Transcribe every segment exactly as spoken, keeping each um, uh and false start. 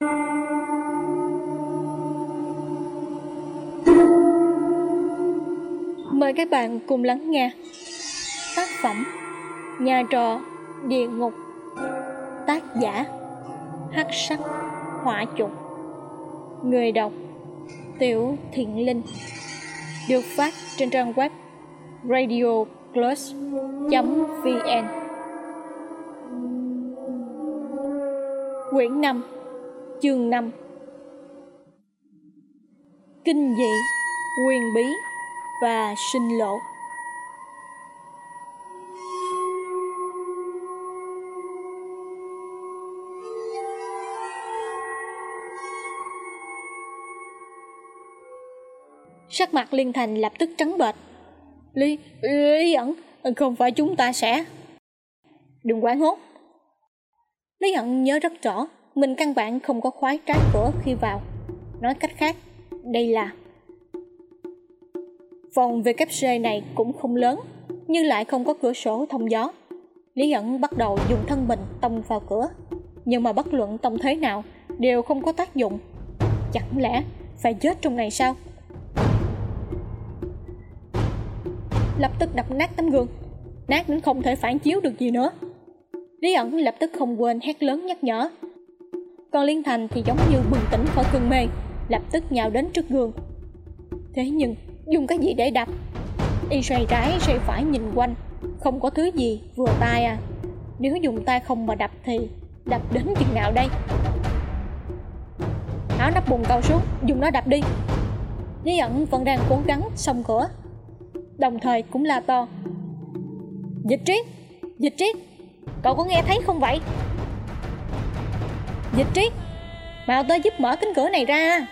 Mời các bạn cùng lắng nghe tác phẩm Nhà trọ địa ngục, tác giả Hắc Sắc Hỏa Trùng, người đọc Tiểu Thiện Linh, được phát trên trang web radio plus chấm vn. Quyển năm, chương năm. Kinh dị, huyền bí và sinh lộ. Sắc mặt Liên Thành lập tức trắng bệch. Lý, Lý ẩn, không phải chúng ta sẽ... Đừng quảng hốt. Lý ẩn nhớ rất rõ, mình căn bản không có khóa trái cửa khi vào. Nói cách khác, đây là... Phòng vê kép xê này cũng không lớn, nhưng lại không có cửa sổ thông gió. Lý ẩn bắt đầu dùng thân mình tông vào cửa, nhưng mà bất luận tông thế nào đều không có tác dụng. Chẳng lẽ phải chết trong này sao? Lập tức đập nát tấm gương, nát đến không thể phản chiếu được gì nữa. Lý ẩn lập tức không quên hét lớn nhắc nhở. Còn Liên Thành thì giống như bừng tỉnh khỏi cơn mê, lập tức nhào đến trước gương. Thế nhưng dùng cái gì để đập? Y xoay trái xoay phải nhìn quanh, không có thứ gì vừa tay à. Nếu dùng tay không mà đập thì đập đến chừng nào đây? Tháo nắp bồn cầu xuống, dùng nó đập đi. Lý ẩn vẫn đang cố gắng xông cửa, đồng thời cũng la to. Dịch Triết, Dịch Triết, cậu có nghe thấy không vậy? Dịch Triết, mau tới giúp mở cánh cửa này ra.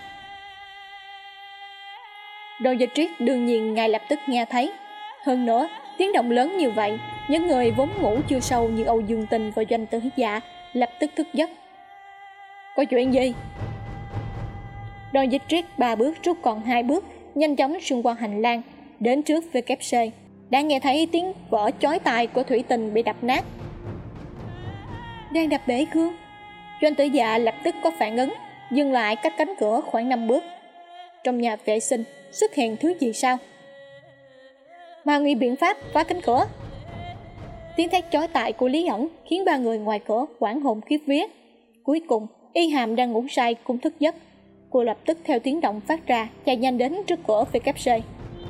Đoàn Dịch Triết đương nhiên ngay lập tức nghe thấy. Hơn nữa, tiếng động lớn như vậy, những người vốn ngủ chưa sâu như Âu Dương Tình và Doanh Tử Dạ lập tức thức giấc. Có chuyện gì? Đoàn Dịch Triết ba bước rút còn hai bước, nhanh chóng xuyên qua hành lang đến trước vê kép xê. Đã nghe thấy tiếng vỡ chói tai của thủy tinh bị đập nát. Đang đập bể gương. Doanh Tử Dạ lập tức có phản ứng, dừng lại cách cánh cửa khoảng năm bước. Trong nhà vệ sinh xuất hiện thứ gì sao? Mà nghĩ biện pháp phá cánh cửa. Tiếng thét chói tai của Lý ẩn khiến ba người ngoài cửa hoảng hồn khiếp vía. Cuối cùng Y Hàm đang ngủ say cũng thức giấc. Cô lập tức theo tiếng động phát ra chạy nhanh đến trước cửa vê kép xê.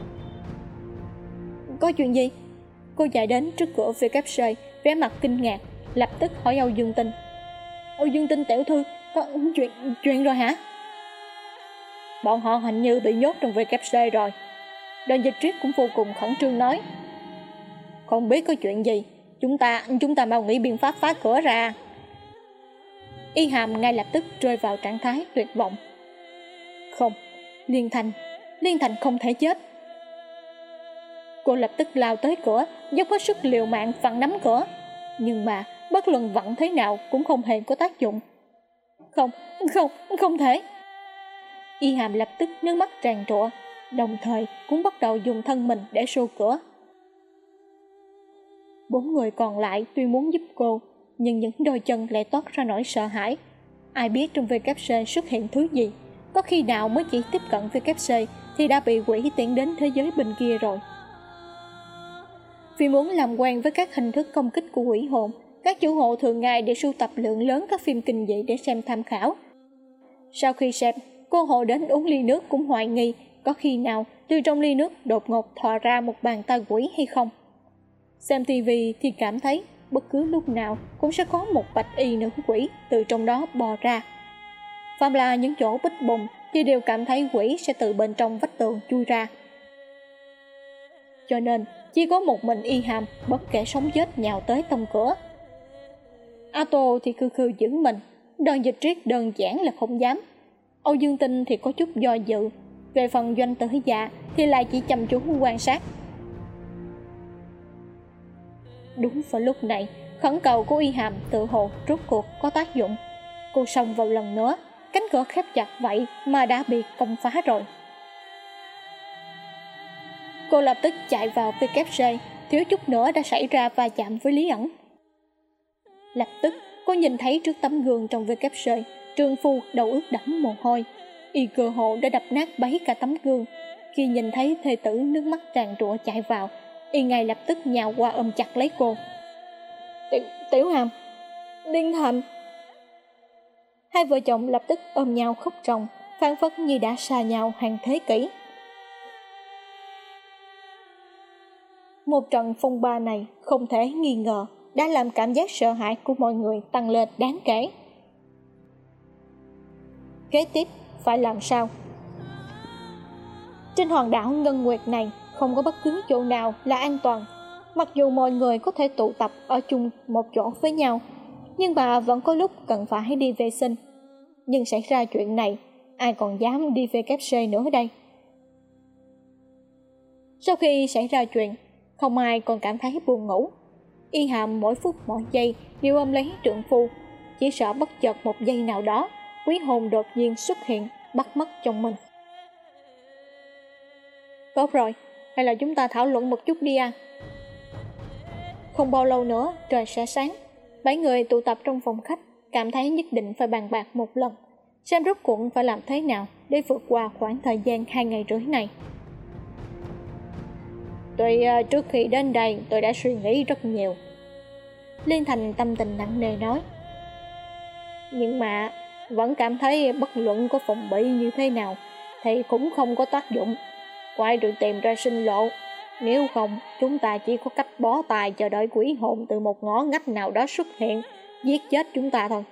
Có chuyện gì? Cô chạy đến trước cửa vê kép xê, vẻ mặt kinh ngạc, lập tức hỏi Âu Dương Tinh. Âu Dương Tinh tiểu thư, có chuyện chuyện rồi hả? Bọn họ hình như bị nhốt trong vê kép xê rồi. Đoàn Dịch Triết cũng vô cùng khẩn trương nói. Không biết có chuyện gì, chúng ta chúng ta mau nghĩ biện pháp phá cửa ra. Y Hàm ngay lập tức rơi vào trạng thái tuyệt vọng. Không, Liên Thành, Liên Thành không thể chết. Cô lập tức lao tới cửa, dốc hết sức liều mạng vặn nắm cửa. Nhưng mà bất luận vặn thế nào cũng không hề có tác dụng. Không, không, không thể. Y Hàm lập tức nước mắt tràn trụa, đồng thời cũng bắt đầu dùng thân mình để xô cửa. Bốn người còn lại tuy muốn giúp cô, nhưng những đôi chân lại toát ra nỗi sợ hãi. Ai biết trong vê kép xê xuất hiện thứ gì, có khi nào mới chỉ tiếp cận vê kép xê thì đã bị quỷ tiễn đến thế giới bên kia rồi. Vì muốn làm quen với các hình thức công kích của quỷ hồn, các chủ hộ thường ngày để sưu tập lượng lớn các phim kinh dị để xem tham khảo. Sau khi xem, cô hộ đến uống ly nước cũng hoài nghi có khi nào từ trong ly nước đột ngột thò ra một bàn tay quỷ hay không. Xem tivi thì cảm thấy bất cứ lúc nào cũng sẽ có một bạch y nữ quỷ từ trong đó bò ra. Phạm là những chỗ bích bùng thì đều cảm thấy quỷ sẽ từ bên trong vách tường chui ra. Cho nên chỉ có một mình Y Hàm bất kể sống chết nhào tới tông cửa. A Tô thì khư khư giữ mình, Đoàn Dịch Triết đơn giản là không dám. Âu Dương Tinh thì có chút do dự. Về phần Doanh Tử Dạ thì lại chỉ chăm chú quan sát. Đúng vào lúc này, khẩn cầu của Y Hàm tự hồ rốt cuộc có tác dụng. Cô xông vào lần nữa, cánh cửa khép chặt vậy mà đã bị công phá rồi. Cô lập tức chạy vào vê kép xê, thiếu chút nữa đã xảy ra va chạm với Lý ẩn. Lập tức cô nhìn thấy trước tấm gương trong vê kép xê Trương phu đầu ướt đẫm mồ hôi, y cơ hồ đã đập nát bấy cả tấm gương. Khi nhìn thấy thê tử nước mắt tràn trụa chạy vào, y ngay lập tức nhào qua ôm chặt lấy cô. Tiểu, tiểu Hàm, Liên Hàm. Hai vợ chồng lập tức ôm nhau khóc ròng, phảng phất như đã xa nhau hàng thế kỷ. Một trận phong ba này không thể nghi ngờ đã làm cảm giác sợ hãi của mọi người tăng lên đáng kể. Kế tiếp phải làm sao? Trên hòn đảo Ngân Nguyệt này không có bất cứ chỗ nào là an toàn. Mặc dù mọi người có thể tụ tập ở chung một chỗ với nhau, nhưng bà vẫn có lúc cần phải đi vệ sinh. Nhưng xảy ra chuyện này, ai còn dám đi về kép xê nữa đây? Sau khi xảy ra chuyện, không ai còn cảm thấy buồn ngủ. Y Hàm mỗi phút mỗi giây đều ôm lấy trượng phu, chỉ sợ bất chợt một giây nào đó quý hồn đột nhiên xuất hiện bắt mất chồng mình. Tốt rồi, hay là chúng ta thảo luận một chút đi à? Không bao lâu nữa trời sẽ sáng. Bảy người tụ tập trong phòng khách, cảm thấy nhất định phải bàn bạc một lần, xem rốt cuộc phải làm thế nào để vượt qua khoảng thời gian hai ngày rưỡi này. Tuy uh, trước khi đến đây tôi đã suy nghĩ rất nhiều, Liên Thành tâm tình nặng nề nói. Nhưng mà vẫn cảm thấy bất luận có phòng bị như thế nào thì cũng không có tác dụng. Quay được tìm ra sinh lộ. Nếu không, chúng ta chỉ có cách bó tay chờ đợi quỷ hồn từ một ngõ ngách nào đó xuất hiện, giết chết chúng ta thôi.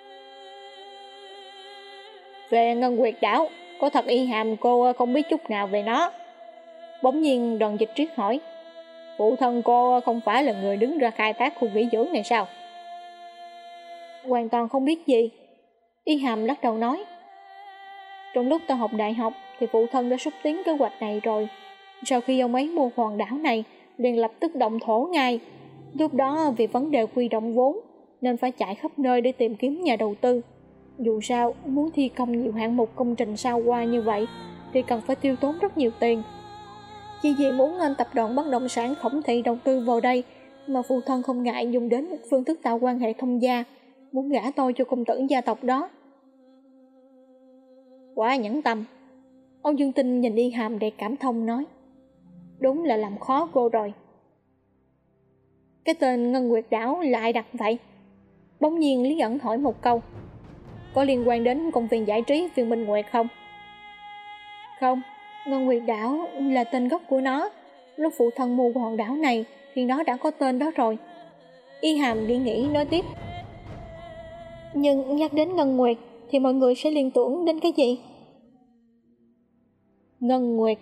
Về Ngân Nguyệt đảo, có thật Y Hàm cô không biết chút nào về nó? Bỗng nhiên Đoàn Dịch Triết hỏi. Phụ thân cô không phải là người đứng ra khai thác khu nghỉ dưỡng này sao? Hoàn toàn không biết gì. Y Hàm lắc đầu nói. Trong lúc ta học đại học thì phụ thân đã xúc tiến kế hoạch này rồi. Sau khi ông ấy mua hòn đảo này, liền lập tức động thổ ngay. Lúc đó vì vấn đề huy động vốn nên phải chạy khắp nơi để tìm kiếm nhà đầu tư. Dù sao, muốn thi công nhiều hạng mục công trình sao qua như vậy thì cần phải tiêu tốn rất nhiều tiền. Chỉ vì muốn nên tập đoàn bất động sản Khổng Thị đầu tư vào đây mà phụ thân không ngại dùng đến một phương thức tạo quan hệ thông gia, muốn gả tôi cho công tử gia tộc đó. Quá nhẫn tâm. Ông Dương Tinh nhìn Y Hàm đầy cảm thông nói. Đúng là làm khó cô rồi. Cái tên Ngân Nguyệt đảo là ai đặt vậy? Bỗng nhiên Lý Ẩn hỏi một câu. Có liên quan đến công viên giải trí Viên Minh Nguyệt không? Không, Ngân Nguyệt đảo là tên gốc của nó. Lúc phụ thân mua hòn đảo này thì nó đã có tên đó rồi. Y Hàm nghĩ nghĩ nói tiếp. Nhưng nhắc đến Ngân Nguyệt thì mọi người sẽ liên tưởng đến cái gì? Ngân Nguyệt.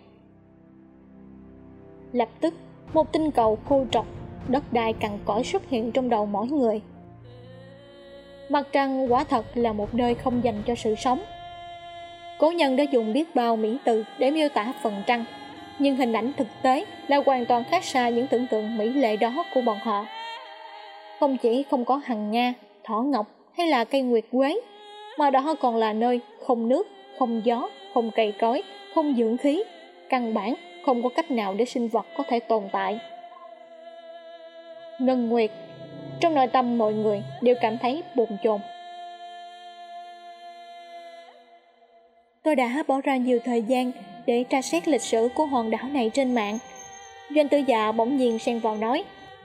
Lập tức một tinh cầu khô trọc, đất đai cằn cỗi xuất hiện trong đầu mỗi người. Mặt trăng quả thật là một nơi không dành cho sự sống. Cố nhân đã dùng biết bao mỹ từ để miêu tả phần trăng, nhưng hình ảnh thực tế là hoàn toàn khác xa những tưởng tượng mỹ lệ đó của bọn họ. Không chỉ không có hằng nga, thỏ ngọc hay là cây nguyệt quế, mà đó còn là nơi không nước, không gió, không cây cối, không dưỡng khí, căn bản không có cách nào để sinh vật có thể tồn tại. Ngân Nguyệt. Trong nội tâm mọi người đều cảm thấy bồn chồn. Tôi đã bỏ ra nhiều thời gian để tra xét lịch sử của hòn đảo này trên mạng. Doanh tư dạ bỗng nhiên xen vào nói.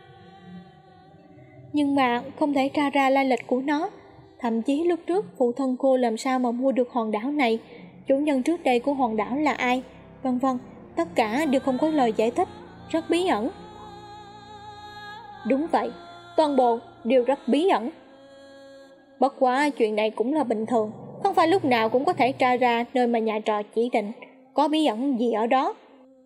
Nhưng mà không thể tra ra lai lịch của nó. Thậm chí lúc trước phụ thân cô làm sao mà mua được hòn đảo này, chủ nhân trước đây của hòn đảo là ai, vân vân, tất cả đều không có lời giải thích, rất bí ẩn. Đúng vậy, toàn bộ đều rất bí ẩn. Bất quá chuyện này cũng là bình thường, không phải lúc nào cũng có thể tra ra nơi mà nhà trọ chỉ định có bí ẩn gì ở đó.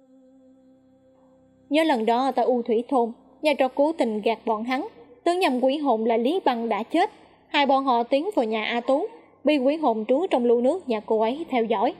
Nhớ lần đó tại U Thủy Thôn, nhà trọ cố tình gạt bọn hắn, tưởng nhầm quỷ hồn là Lý Băng đã chết, hai bọn họ tiến vào nhà A Tú, bị quỷ hồn trú trong lưu nước nhà cô ấy theo dõi.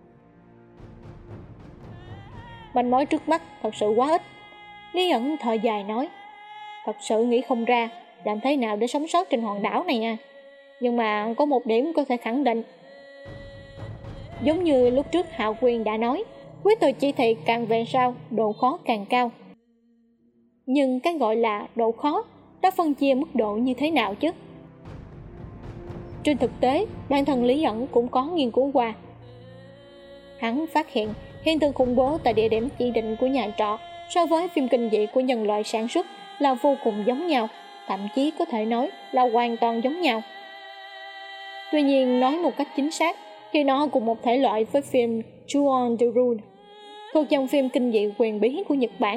Manh mối trước mắt thật sự quá ít. Lý Ẩn thở dài nói. Thật sự nghĩ không ra làm thế nào để sống sót trên hòn đảo này nha. Nhưng mà có một điểm có thể khẳng định. Giống như lúc trước Hạo Quyên đã nói, quyết từ chỉ thị càng về sau độ khó càng cao. Nhưng cái gọi là độ khó đã phân chia mức độ như thế nào chứ? trên thực tế bản thân Lý ẩn cũng có nghiên cứu qua. Hắn phát hiện hiện tượng khủng bố tại địa điểm chỉ định của nhà trọ so với phim kinh dị của nhân loại sản xuất là vô cùng giống nhau, thậm chí có thể nói là hoàn toàn giống nhau. Tuy nhiên, nói một cách chính xác thì nó cùng một thể loại với phim Ju-on the Road, thuộc dòng phim kinh dị huyền bí của Nhật Bản.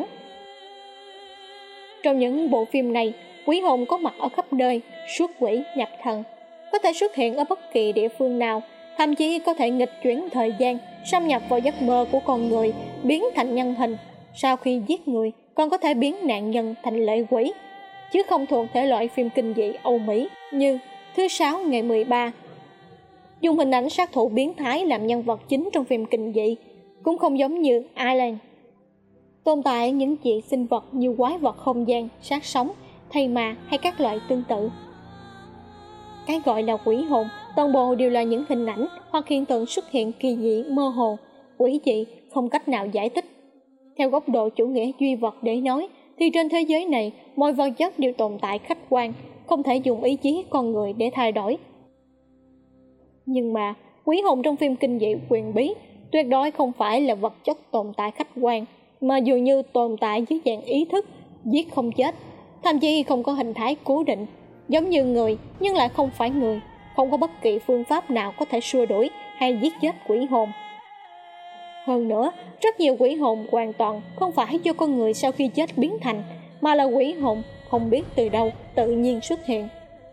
Trong những bộ phim này, quỷ hồn có mặt ở khắp nơi, xuất quỷ nhập thần, có thể xuất hiện ở bất kỳ địa phương nào, thậm chí có thể nghịch chuyển thời gian, xâm nhập vào giấc mơ của con người, biến thành nhân hình. Sau khi giết người, còn có thể biến nạn nhân thành lệ quỷ, chứ không thuộc thể loại phim kinh dị Âu Mỹ như Thứ Sáu Ngày mười ba. Dùng hình ảnh sát thủ biến thái làm nhân vật chính trong phim kinh dị, cũng không giống như Alien. Tồn tại những dị sinh vật như quái vật không gian, sát sống, thây ma hay các loại tương tự. Cái gọi là quỷ hồn toàn bộ đều là những hình ảnh hoặc hiện tượng xuất hiện kỳ dị mơ hồ, quỷ dị không cách nào giải thích. Theo góc độ chủ nghĩa duy vật để nói thì trên thế giới này mọi vật chất đều tồn tại khách quan, không thể dùng ý chí con người để thay đổi. Nhưng mà quỷ hồn trong phim kinh dị huyền bí tuyệt đối không phải là vật chất tồn tại khách quan, mà dường như tồn tại dưới dạng ý thức, giết không chết, thậm chí không có hình thái cố định, giống như người nhưng lại không phải người, không có bất kỳ phương pháp nào có thể xua đuổi hay giết chết quỷ hồn. Hơn nữa, rất nhiều quỷ hồn hoàn toàn không phải do con người sau khi chết biến thành, mà là quỷ hồn không biết từ đâu tự nhiên xuất hiện.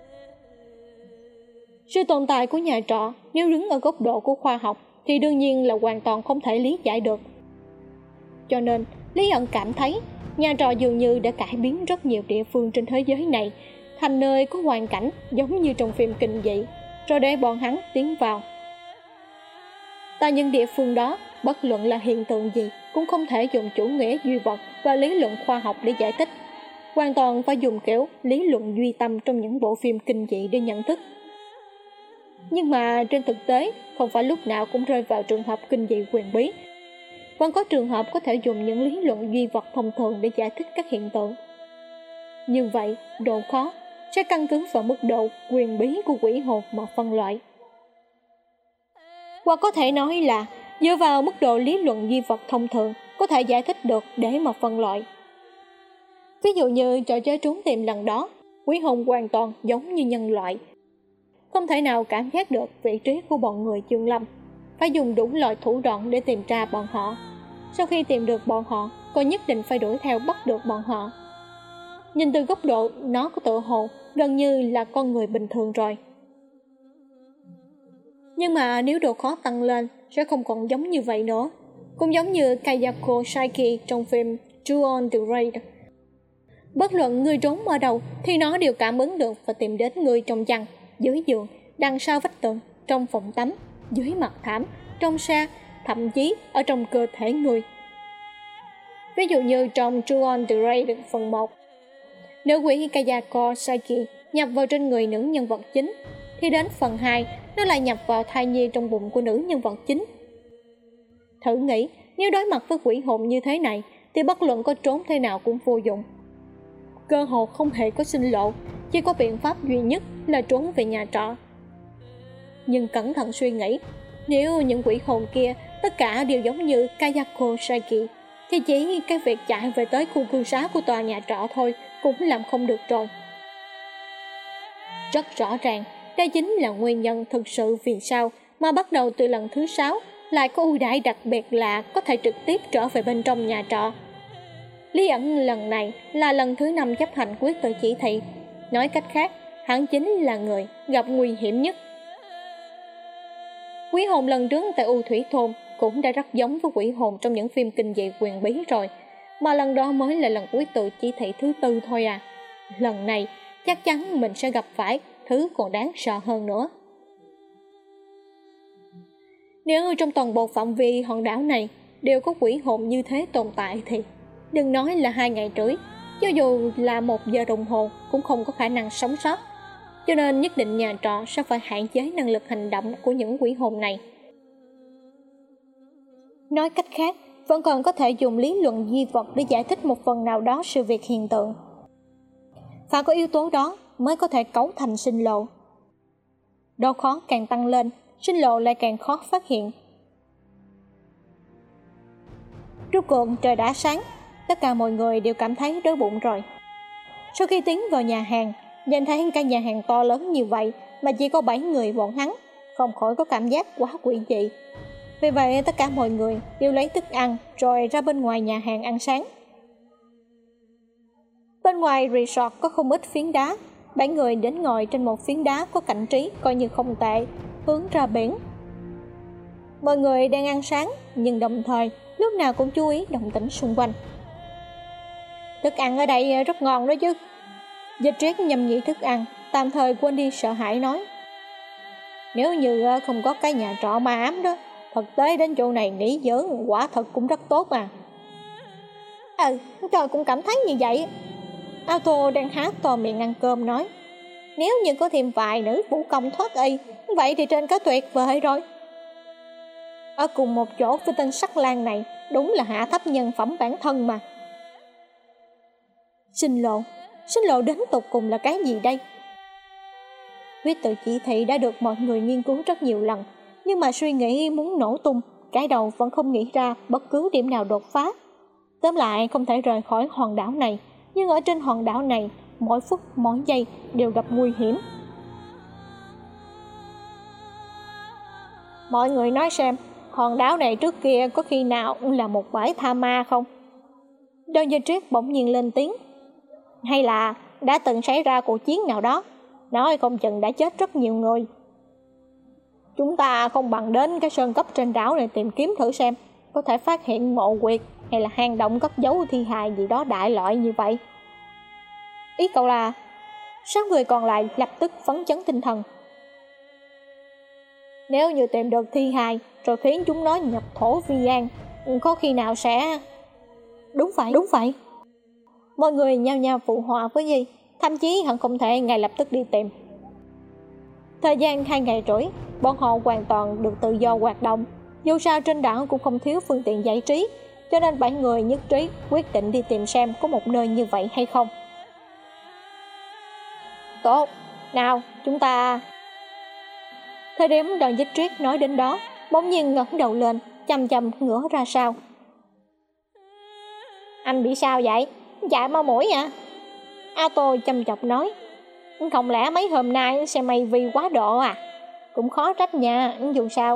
Sự tồn tại của nhà trọ nếu đứng ở góc độ của khoa học thì đương nhiên là hoàn toàn không thể lý giải được. Cho nên, Lý ẩn cảm thấy nhà trọ dường như đã cải biến rất nhiều địa phương trên thế giới này thành nơi có hoàn cảnh giống như trong phim kinh dị, rồi để bọn hắn tiến vào. Tại những địa phương đó, bất luận là hiện tượng gì cũng không thể dùng chủ nghĩa duy vật và lý luận khoa học để giải thích, hoàn toàn phải dùng kiểu lý luận duy tâm trong những bộ phim kinh dị để nhận thức. Nhưng mà trên thực tế, không phải lúc nào cũng rơi vào trường hợp kinh dị huyền bí. Vẫn có trường hợp có thể dùng những lý luận duy vật thông thường để giải thích các hiện tượng. Như vậy, độ khó sẽ căn cứ vào mức độ huyền bí của quỷ hồn mà phân loại. Hoặc có thể nói là dựa vào mức độ lý luận duy vật thông thường có thể giải thích được để mà phân loại. Ví dụ như trò chơi trốn tìm lần đó, quỷ hồn hoàn toàn giống như nhân loại, không thể nào cảm giác được vị trí của bọn người Dương Lâm, phải dùng đủ loại thủ đoạn để tìm ra bọn họ. Sau khi tìm được bọn họ, còn nhất định phải đuổi theo bắt được bọn họ. Nhìn từ góc độ nó có tựa hồ gần như là con người bình thường rồi. Nhưng mà nếu độ khó tăng lên sẽ không còn giống như vậy nữa. Cũng giống như Kayako Saiki trong phim Ju-on the Raid. Bất luận người trốn ở đâu thì nó đều cảm ứng được và tìm đến người trong chăn, dưới giường, đằng sau vách tường, trong phòng tắm, dưới mặt thảm, trong xe, thậm chí ở trong cơ thể người. Ví dụ như trong Ju-on the Raid phần một, nữ quỷ Kayako Saiki nhập vào trên người nữ nhân vật chính, thì đến phần hai nó lại nhập vào thai nhi trong bụng của nữ nhân vật chính. Thử nghĩ, nếu đối mặt với quỷ hồn như thế này thì bất luận có trốn thế nào cũng vô dụng. Cơ hồ không hề có sinh lộ, chỉ có biện pháp duy nhất là trốn về nhà trọ. Nhưng cẩn thận suy nghĩ, nếu những quỷ hồn kia tất cả đều giống như Kayako Saiki thì chỉ cái việc chạy về tới khu cư xá của tòa nhà trọ thôi cũng làm không được rồi. Rất rõ ràng, đây chính là nguyên nhân thực sự vì sao mà bắt đầu từ lần thứ sáu lại có ưu đãi đặc biệt là có thể trực tiếp trở về bên trong nhà trọ. Lý ẩn lần này là lần thứ năm chấp hành quyết tự chỉ thị. Nói cách khác, hắn chính là người gặp nguy hiểm nhất. Quỷ hồn lần trước tại U Thủy Thôn cũng đã rất giống với quỷ hồn trong những phim kinh dị huyền bí rồi, mà lần đó mới là lần quyết tự chỉ thị thứ tư thôi à. Lần này chắc chắn mình sẽ gặp phải thứ còn đáng sợ hơn nữa. Nếu trong toàn bộ phạm vi hòn đảo này đều có quỷ hồn như thế tồn tại thì đừng nói là hai ngày rưỡi, cho dù là một giờ đồng hồ cũng không có khả năng sống sót. Cho nên nhất định nhà trọ sẽ phải hạn chế năng lực hành động của những quỷ hồn này. Nói cách khác, vẫn còn có thể dùng lý luận duy vật để giải thích một phần nào đó sự việc hiện tượng. Phải có yếu tố đó mới có thể cấu thành sinh lộ. Độ khó càng tăng lên, sinh lộ lại càng khó phát hiện. Rốt cuộc trời đã sáng, tất cả mọi người đều cảm thấy đói bụng rồi. Sau khi tiến vào nhà hàng, nhìn thấy căn nhà hàng to lớn như vậy mà chỉ có bảy người bọn hắn, không khỏi có cảm giác quá quỷ dị. Vì vậy tất cả mọi người đều lấy thức ăn rồi ra bên ngoài nhà hàng ăn sáng. Bên ngoài resort có không ít phiến đá, bảy người đến ngồi trên một phiến đá có cảnh trí coi như không tệ, hướng ra biển. Mọi người đang ăn sáng nhưng đồng thời lúc nào cũng chú ý động tĩnh xung quanh. Thức ăn ở đây rất ngon đó chứ. Dịch Triết nhâm nhị thức ăn, tạm thời quên đi sợ hãi nói: nếu như không có cái nhà trọ ma ám đó, thực tế đến chỗ này nghỉ dưỡng quả thật cũng rất tốt mà. Ừ, tôi cũng cảm thấy như vậy. Auto đang há to miệng ăn cơm nói: nếu như có thêm vài nữ vũ công thoát y, vậy thì trên có tuyệt vời rồi. Ở cùng một chỗ với tên Sắc Lang này, đúng là hạ thấp nhân phẩm bản thân mà. Sinh lộ, sinh lộ đến tột cùng là cái gì đây? Quyết tự chỉ thị đã được mọi người nghiên cứu rất nhiều lần, nhưng mà suy nghĩ muốn nổ tung, cái đầu vẫn không nghĩ ra bất cứ điểm nào đột phá. Tóm lại không thể rời khỏi hòn đảo này, nhưng ở trên hòn đảo này, mỗi phút mỗi giây đều gặp nguy hiểm. Mọi người nói xem, hòn đảo này trước kia có khi nào là một bãi tha ma không? Đơn Gia Triết bỗng nhiên lên tiếng. Hay là đã từng xảy ra cuộc chiến nào đó, nói không chừng đã chết rất nhiều người. Chúng ta không bằng đến cái sơn cốc trên đảo này tìm kiếm thử xem, có thể phát hiện mộ quyệt hay là hang động cất giấu thi hài gì đó đại loại như vậy. Ý cậu là? Sáu người còn lại lập tức phấn chấn tinh thần. Nếu như tìm được thi hài rồi khiến chúng nó nhập thổ vi an, có khi nào sẽ... Đúng vậy, đúng vậy. Mọi người nhao nhao phụ họa với Nhi, thậm chí hận không thể ngay lập tức đi tìm. Thời gian hai ngày rưỡi, bọn họ hoàn toàn được tự do hoạt động. Dù sao trên đảo cũng không thiếu phương tiện giải trí, cho nên bảy người nhất trí quyết định đi tìm xem có một nơi như vậy hay không. Tốt, nào chúng ta... Thời điểm Đoàn Dịch Triết nói đến đó, bỗng nhiên ngẩng đầu lên, chăm chăm ngửa ra sau. Anh bị sao vậy? Chạy mau mũi à? Auto chăm chọc nói. Không lẽ mấy hôm nay xe mây vì quá độ à? Cũng khó trách nha, dù sao.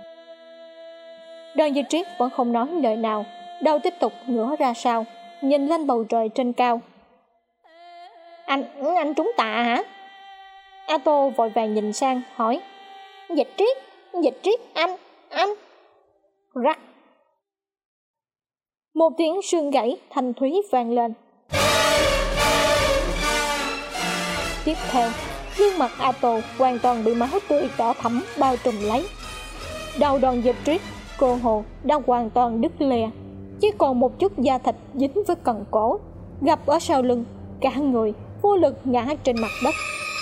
Đoàn Dịch Triết vẫn không nói lời nào, đầu tiếp tục ngửa ra sau, nhìn lên bầu trời trên cao. Anh, anh trúng tạ hả? Auto vội vàng nhìn sang, hỏi. Dịch Triết, Dịch Triết, anh, anh. Rắc. Một tiếng xương gãy thanh thúy vang lên. Tiếp theo, gương mặt Auto hoàn toàn bị máu tươi đỏ thẫm bao trùm lấy. Đầu Đoàn Dịch Triết, cô hồ đã hoàn toàn đứt lìa, chỉ còn một chút da thịt dính với cần cổ, gập ở sau lưng, cả người vô lực ngã trên mặt đất.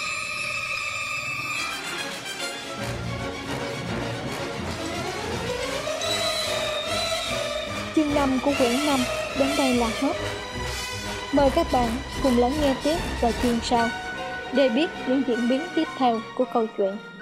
Chương năm của quyển năm đến đây là hết. Mời các bạn cùng lắng nghe tiếp vào chương sau để biết những diễn biến tiếp theo của câu chuyện.